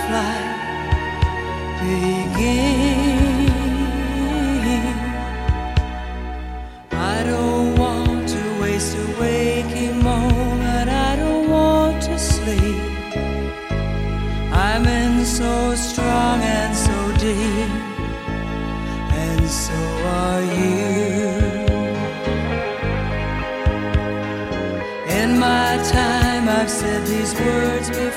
flight begin. I don't want to waste a waking moment. I don't want to sleep. I'm in so strong and so deep, and so are you. In my time I've said these words before.